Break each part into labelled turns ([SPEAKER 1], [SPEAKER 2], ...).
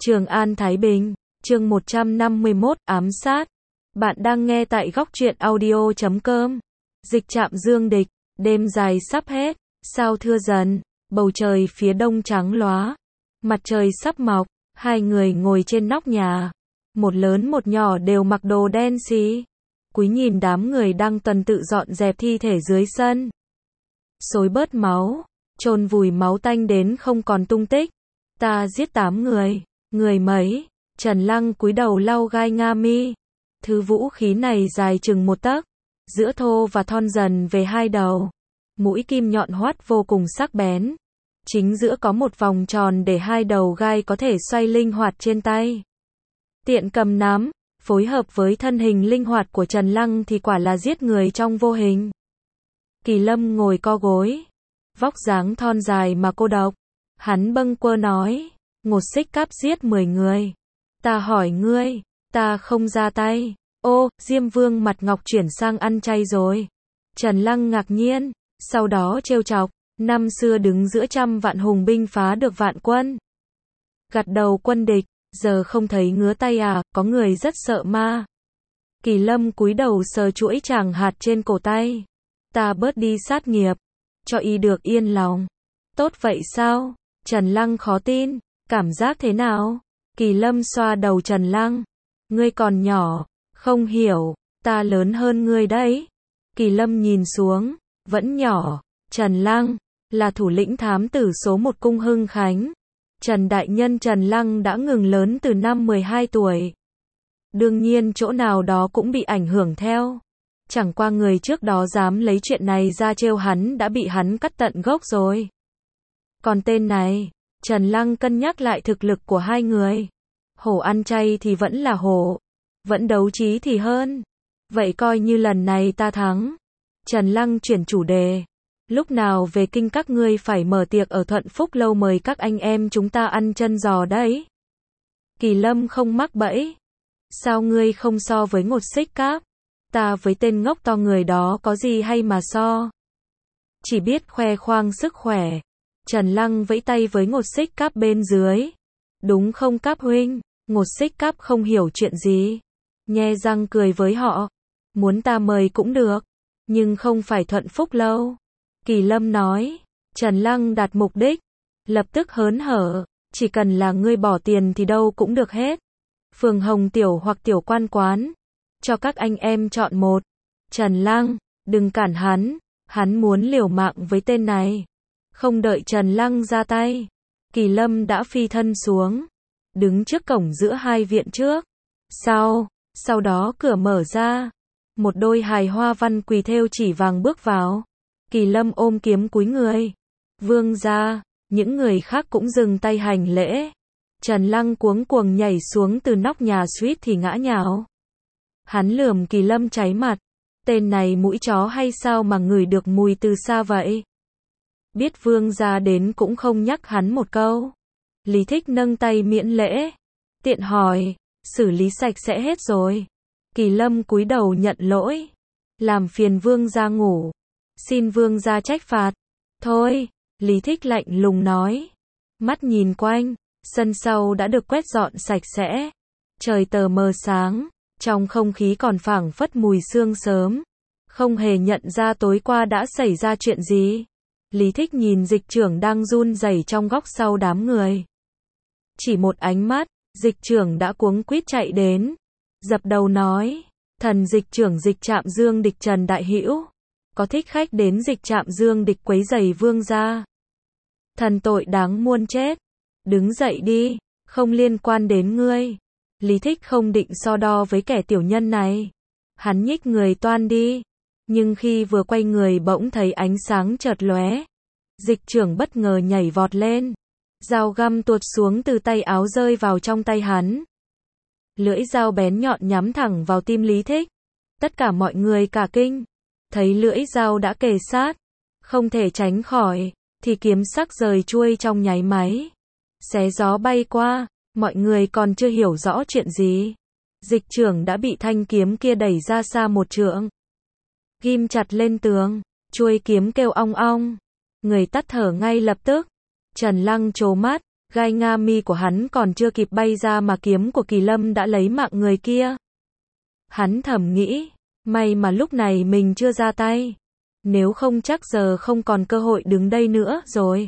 [SPEAKER 1] Trường An Thái Bình, chương 151, ám sát. Bạn đang nghe tại góc truyện audio.com. Dịch trạm Dương Địch, đêm dài sắp hết, sao thưa dần, bầu trời phía đông trắng lóa, mặt trời sắp mọc, hai người ngồi trên nóc nhà. Một lớn một nhỏ đều mặc đồ đen xì. Quý nhìn đám người đang tuần tự dọn dẹp thi thể dưới sân. Xối bớt máu, chôn vùi máu tanh đến không còn tung tích. Ta giết 8 người. Người mấy? Trần Lăng cúi đầu lau gai nga mi. Thứ vũ khí này dài chừng 1 tấc, giữa thô và thon dần về hai đầu. Mũi kim nhọn hoắt vô cùng sắc bén. Chính giữa có một vòng tròn để hai đầu gai có thể xoay linh hoạt trên tay. Tiện cầm nắm, phối hợp với thân hình linh hoạt của Trần Lăng thì quả là giết người trong vô hình. Kỳ Lâm ngồi co gối, vóc dáng thon dài mà cô độc. Hắn bâng quơ nói, Ngột Xích Cáp giết 10 người. Ta hỏi ngươi, ta không ra tay. Ô, Diêm Vương mặt ngọc chuyển sang ăn chay rồi. Trần Lăng ngạc nhiên, sau đó trêu chọc, năm xưa đứng giữa trăm vạn hùng binh phá được vạn quân. Gặt đầu quân địch, giờ không thấy ngứa tay à, có người rất sợ ma. Kỳ Lâm cúi đầu sờ chuỗi tràng hạt trên cổ tay. Ta bớt đi sát nghiệp, cho y được yên lòng. Tốt vậy sao? Trần Lăng khó tin, cảm giác thế nào? Kỳ Lâm xoa đầu Trần Lăng. Ngươi còn nhỏ, không hiểu, ta lớn hơn ngươi đấy. Kỳ Lâm nhìn xuống, vẫn nhỏ. Trần Lăng, là thủ lĩnh thám tử số 1 cung Hưng Khánh. Trần Đại Nhân Trần Lăng đã ngừng lớn từ năm 12 tuổi. Đương nhiên chỗ nào đó cũng bị ảnh hưởng theo. Chẳng qua người trước đó dám lấy chuyện này ra trêu hắn đã bị hắn cắt tận gốc rồi. Còn tên này, Trần Lăng cân nhắc lại thực lực của hai người. Hổ ăn chay thì vẫn là hổ, vẫn đấu trí thì hơn. Vậy coi như lần này ta thắng. Trần Lăng chuyển chủ đề. Lúc nào về kinh các ngươi phải mở tiệc ở Thuận Phúc Lâu mời các anh em chúng ta ăn chân giò đấy. Kỳ Lâm không mắc bẫy. Sao ngươi không so với Ngột Xích Cáp? Ta với tên ngốc to người đó có gì hay mà so? Chỉ biết khoe khoang sức khỏe. Trần Lăng vẫy tay với Ngột Xích Cáp bên dưới. Đúng không Cáp huynh? Ngột Xích Cáp không hiểu chuyện gì. Nhe răng cười với họ. Muốn ta mời cũng được, nhưng không phải Thuận Phúc Lâu. Kỳ Lâm nói. Trần Lăng đặt mục đích, lập tức hớn hở. Chỉ cần là ngươi bỏ tiền thì đâu cũng được hết. Phường Hồng Tiểu hoặc Tiểu Quan Quán. Cho các anh em chọn một. Trần Lăng, đừng cản hắn muốn liều mạng với tên này. Không đợi Trần Lăng ra tay, Kỳ Lâm đã phi thân xuống, đứng trước cổng giữa hai viện trước. Sau đó cửa mở ra, một đôi hài hoa văn quỳ thêu chỉ vàng bước vào. Kỳ Lâm ôm kiếm cúi người. Vương gia, những người khác cũng dừng tay hành lễ. Trần Lăng cuống cuồng nhảy xuống từ nóc nhà suýt thì ngã nhào. Hắn lườm Kỳ Lâm cháy mặt. Tên này mũi chó hay sao mà ngửi được mùi từ xa vậy? Biết vương gia đến cũng không nhắc hắn một câu. Lý Thích nâng tay miễn lễ. Tiện hỏi, xử lý sạch sẽ hết rồi. Kỳ Lâm cúi đầu nhận lỗi. Làm phiền vương gia ngủ. Xin vương gia trách phạt. Thôi, Lý Thích lạnh lùng nói. Mắt nhìn quanh, sân sau đã được quét dọn sạch sẽ. Trời tờ mờ sáng, trong không khí còn phảng phất mùi sương sớm. Không hề nhận ra tối qua đã xảy ra chuyện gì. Lý Thích nhìn Dịch trưởng đang run rẩy trong góc sau đám người. Chỉ một ánh mắt, Dịch trưởng đã cuống quýt chạy đến. Dập đầu nói, thần Dịch trưởng Dịch trạm Dương Địch Trần Đại Hữu. Có thích khách đến Dịch trạm Dương Địch quấy rầy vương gia. Thần tội đáng muôn chết. Đứng dậy đi, không liên quan đến ngươi. Lý Thích không định so đo với kẻ tiểu nhân này. Hắn nhích người toan đi. Nhưng khi vừa quay người bỗng thấy ánh sáng chợt lóe. Dịch trưởng bất ngờ nhảy vọt lên. Dao găm tuột xuống từ tay áo rơi vào trong tay hắn. Lưỡi dao bén nhọn nhắm thẳng vào tim Lý Thích. Tất cả mọi người cả kinh. Thấy lưỡi dao đã kề sát, không thể tránh khỏi, thì kiếm sắc rời chuôi trong nháy máy. Xé gió bay qua, mọi người còn chưa hiểu rõ chuyện gì. Dịch trưởng đã bị thanh kiếm kia đẩy ra xa 1 trượng. Ghim chặt lên tường, chuôi kiếm kêu ong ong. Người tắt thở ngay lập tức. Trần Lăng trố mắt, gai nga mi của hắn còn chưa kịp bay ra mà kiếm của Kỳ Lâm đã lấy mạng người kia. Hắn thầm nghĩ, may mà lúc này mình chưa ra tay. Nếu không chắc giờ không còn cơ hội đứng đây nữa rồi.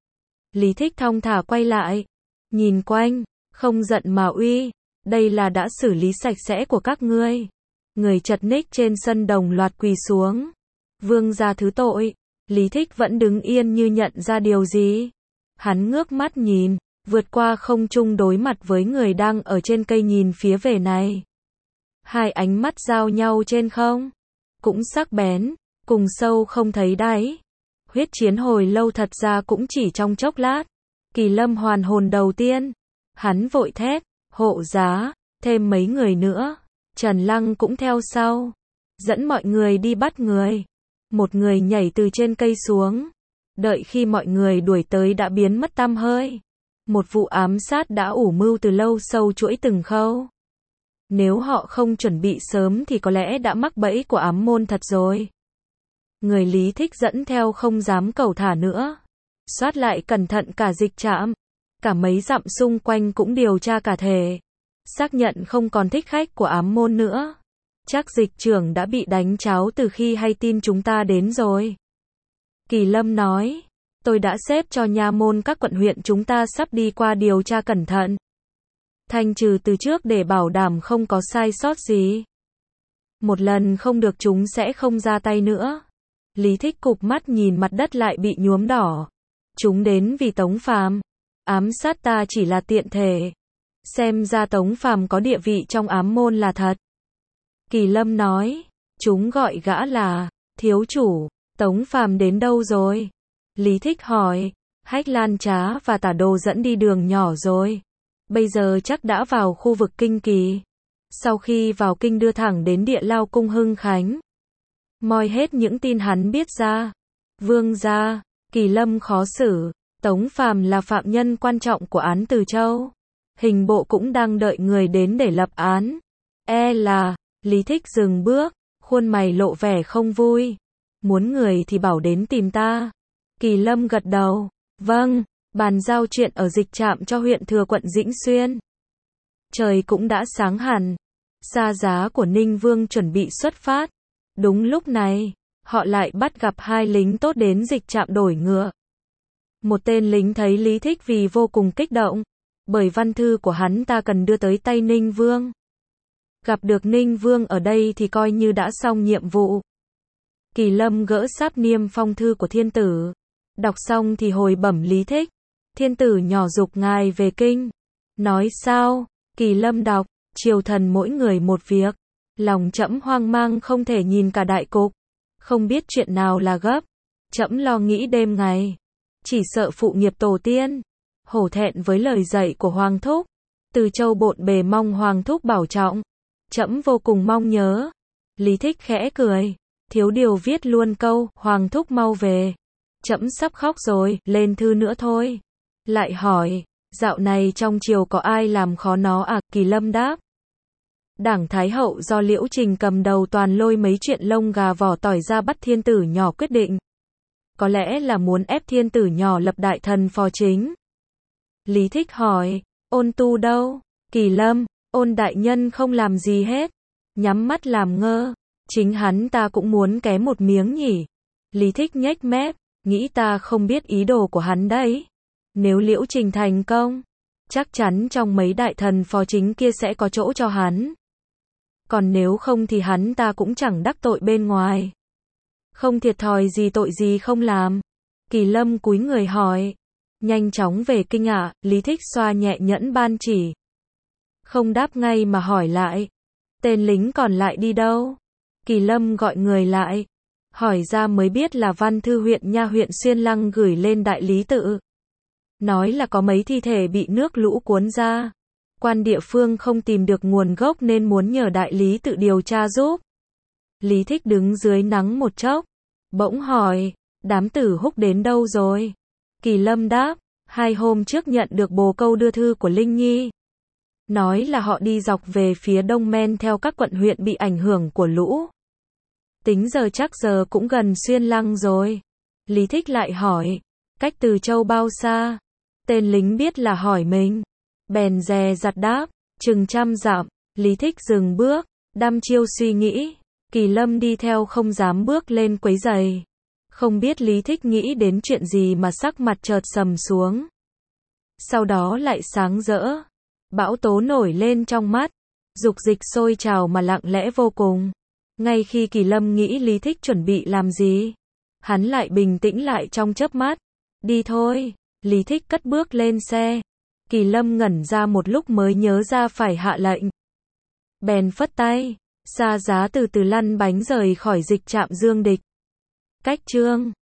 [SPEAKER 1] Lý Thích thong thả quay lại. Nhìn quanh, không giận mà uy. Đây là đã xử lý sạch sẽ của các ngươi. Người chật ních trên sân đồng loạt quỳ xuống. Vương gia thứ tội. Lý Thích vẫn đứng yên như nhận ra điều gì. Hắn ngước mắt nhìn, vượt qua không trung đối mặt với người đang ở trên cây nhìn phía về này. Hai ánh mắt giao nhau trên không. Cũng sắc bén, cùng sâu không thấy đáy. Huyết chiến hồi lâu thật ra cũng chỉ trong chốc lát. Kỳ Lâm hoàn hồn đầu tiên. Hắn vội thét, hộ giá, thêm mấy người nữa. Trần Lăng cũng theo sau. Dẫn mọi người đi bắt người. Một người nhảy từ trên cây xuống. Đợi khi mọi người đuổi tới đã biến mất tăm hơi. Một vụ ám sát đã ủ mưu từ lâu sâu chuỗi từng khâu. Nếu họ không chuẩn bị sớm thì có lẽ đã mắc bẫy của ám môn thật rồi. Người Lý Thích dẫn theo không dám cẩu thả nữa. Soát lại cẩn thận cả dịch trạm. Cả mấy dặm xung quanh cũng điều tra cả thể. Xác nhận không còn thích khách của ám môn nữa. Chắc dịch trưởng đã bị đánh cháo từ khi hay tin chúng ta đến rồi. Kỳ Lâm nói, tôi đã xếp cho nha môn các quận huyện chúng ta sắp đi qua điều tra cẩn thận. Thanh trừ từ trước để bảo đảm không có sai sót gì. Một lần không được chúng sẽ không ra tay nữa. Lý Thích cụp mắt nhìn mặt đất lại bị nhuốm đỏ. Chúng đến vì Tống Phàm. Ám sát ta chỉ là tiện thể. Xem ra Tống Phàm có địa vị trong ám môn là thật. Kỳ Lâm nói, chúng gọi gã là thiếu chủ. Tống Phàm đến đâu rồi? Lý Thích hỏi, Hách Lan Trá và Tả Đồ dẫn đi đường nhỏ rồi. Bây giờ chắc đã vào khu vực Kinh Kỳ. Sau khi vào kinh đưa thẳng đến Địa Lao cung Hưng Khánh. Moi hết những tin hắn biết ra. Vương gia, Kỳ Lâm khó xử. Tống Phàm là phạm nhân quan trọng của án Từ Châu. Hình bộ cũng đang đợi người đến để lập án. Là, Lý Thích dừng bước, khuôn mày lộ vẻ không vui. Muốn người thì bảo đến tìm ta. Kỳ Lâm gật đầu. Vâng, bàn giao chuyện ở dịch trạm cho huyện Thừa quận Dĩnh Xuyên. Trời cũng đã sáng hẳn. Xa giá của Ninh Vương chuẩn bị xuất phát. Đúng lúc này, họ lại bắt gặp hai lính tốt đến dịch trạm đổi ngựa. Một tên lính thấy Lý Thích vì vô cùng kích động. Bởi văn thư của hắn ta cần đưa tới tay Ninh Vương. Gặp được Ninh Vương ở đây thì coi như đã xong nhiệm vụ. Kỳ Lâm gỡ sáp niêm phong thư của thiên tử. Đọc xong thì hồi bẩm Lý Thích. Thiên tử nhỏ giục ngài về kinh. Nói sao? Kỳ Lâm đọc, triều thần mỗi người một việc. Lòng trẫm hoang mang không thể nhìn cả đại cục. Không biết chuyện nào là gấp. Trẫm lo nghĩ đêm ngày. Chỉ sợ phụ nghiệp tổ tiên. Hổ thẹn với lời dạy của Hoàng Thúc. Từ Châu bộn bề mong Hoàng Thúc bảo trọng. Trẫm vô cùng mong nhớ. Lý Thích khẽ cười. Thiếu điều viết luôn câu, Hoàng Thúc mau về. Trẫm sắp khóc rồi, lên thư nữa thôi. Lại hỏi, dạo này trong triều có ai làm khó nó à? Kỳ Lâm đáp. Đảng Thái Hậu do Liễu Trình cầm đầu toàn lôi mấy chuyện lông gà vỏ tỏi ra bắt thiên tử nhỏ quyết định. Có lẽ là muốn ép thiên tử nhỏ lập đại thần phò chính. Lý Thích hỏi, Ôn Tu đâu? Kỳ Lâm, Ôn đại nhân không làm gì hết. Nhắm mắt làm ngơ. Chính hắn ta cũng muốn ké một miếng nhỉ. Lý Thích nhếch mép, nghĩ ta không biết ý đồ của hắn đấy. Nếu Liễu Trình thành công, chắc chắn trong mấy đại thần phò chính kia sẽ có chỗ cho hắn. Còn nếu không thì hắn ta cũng chẳng đắc tội bên ngoài. Không thiệt thòi gì tội gì không làm. Kỳ Lâm cúi người hỏi. Nhanh chóng về kinh ạ, Lý Thích xoa nhẹ nhẫn ban chỉ. Không đáp ngay mà hỏi lại. Tên lính còn lại đi đâu? Kỳ Lâm gọi người lại. Hỏi ra mới biết là văn thư huyện nha huyện Xuyên Lăng gửi lên đại lý tự. Nói là có mấy thi thể bị nước lũ cuốn ra. Quan địa phương không tìm được nguồn gốc nên muốn nhờ đại lý tự điều tra giúp. Lý Thích đứng dưới nắng một chốc. Bỗng hỏi, đám Tử Húc đến đâu rồi? Kỳ Lâm đáp, 2 hôm trước nhận được bồ câu đưa thư của Linh Nhi. Nói là họ đi dọc về phía đông men theo các quận huyện bị ảnh hưởng của lũ. Tính giờ chắc giờ cũng gần Xuyên Lăng rồi. Lý Thích lại hỏi, cách Từ Châu bao xa? Tên lính biết là hỏi mình, bèn dè dặt đáp, chừng 100 dặm. Lý Thích dừng bước, đăm chiêu suy nghĩ. Kỳ Lâm đi theo không dám bước lên quấy rầy. Không biết Lý Thích nghĩ đến chuyện gì mà sắc mặt chợt sầm xuống. Sau đó lại sáng rỡ. Bão tố nổi lên trong mắt. Dục dịch sôi trào mà lặng lẽ vô cùng. Ngay khi Kỳ Lâm nghĩ Lý Thích chuẩn bị làm gì, hắn lại bình tĩnh lại trong chớp mắt. Đi thôi. Lý Thích cất bước lên xe. Kỳ Lâm ngẩn ra một lúc mới nhớ ra phải hạ lệnh. Bèn phất tay. Xa giá từ từ lăn bánh rời khỏi dịch trạm Dương Địch. Cách chương